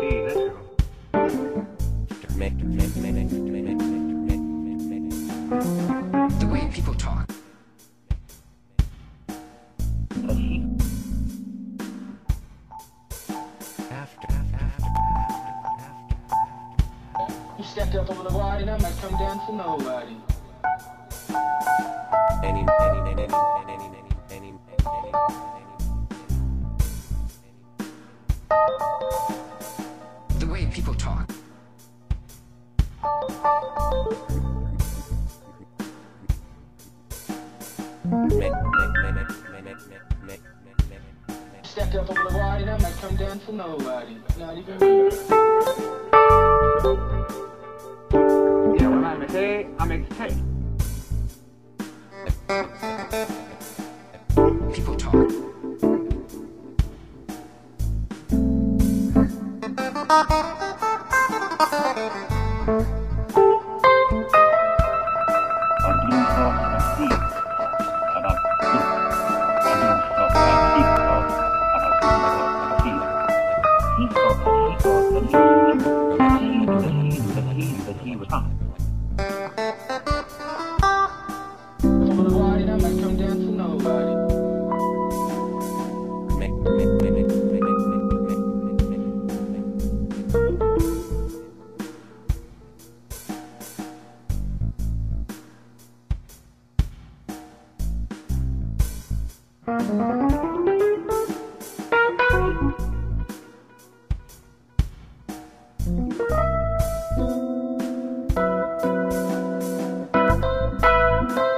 that's true. The way people talk. You stepped up over the wide and I might come down for nobody. The way people talk. Stepped up over the wide and I might come down for nobody. Not even me. Yeah, when I'm a day, I'm excited. People talk. Over the wide and I might come down for nobody.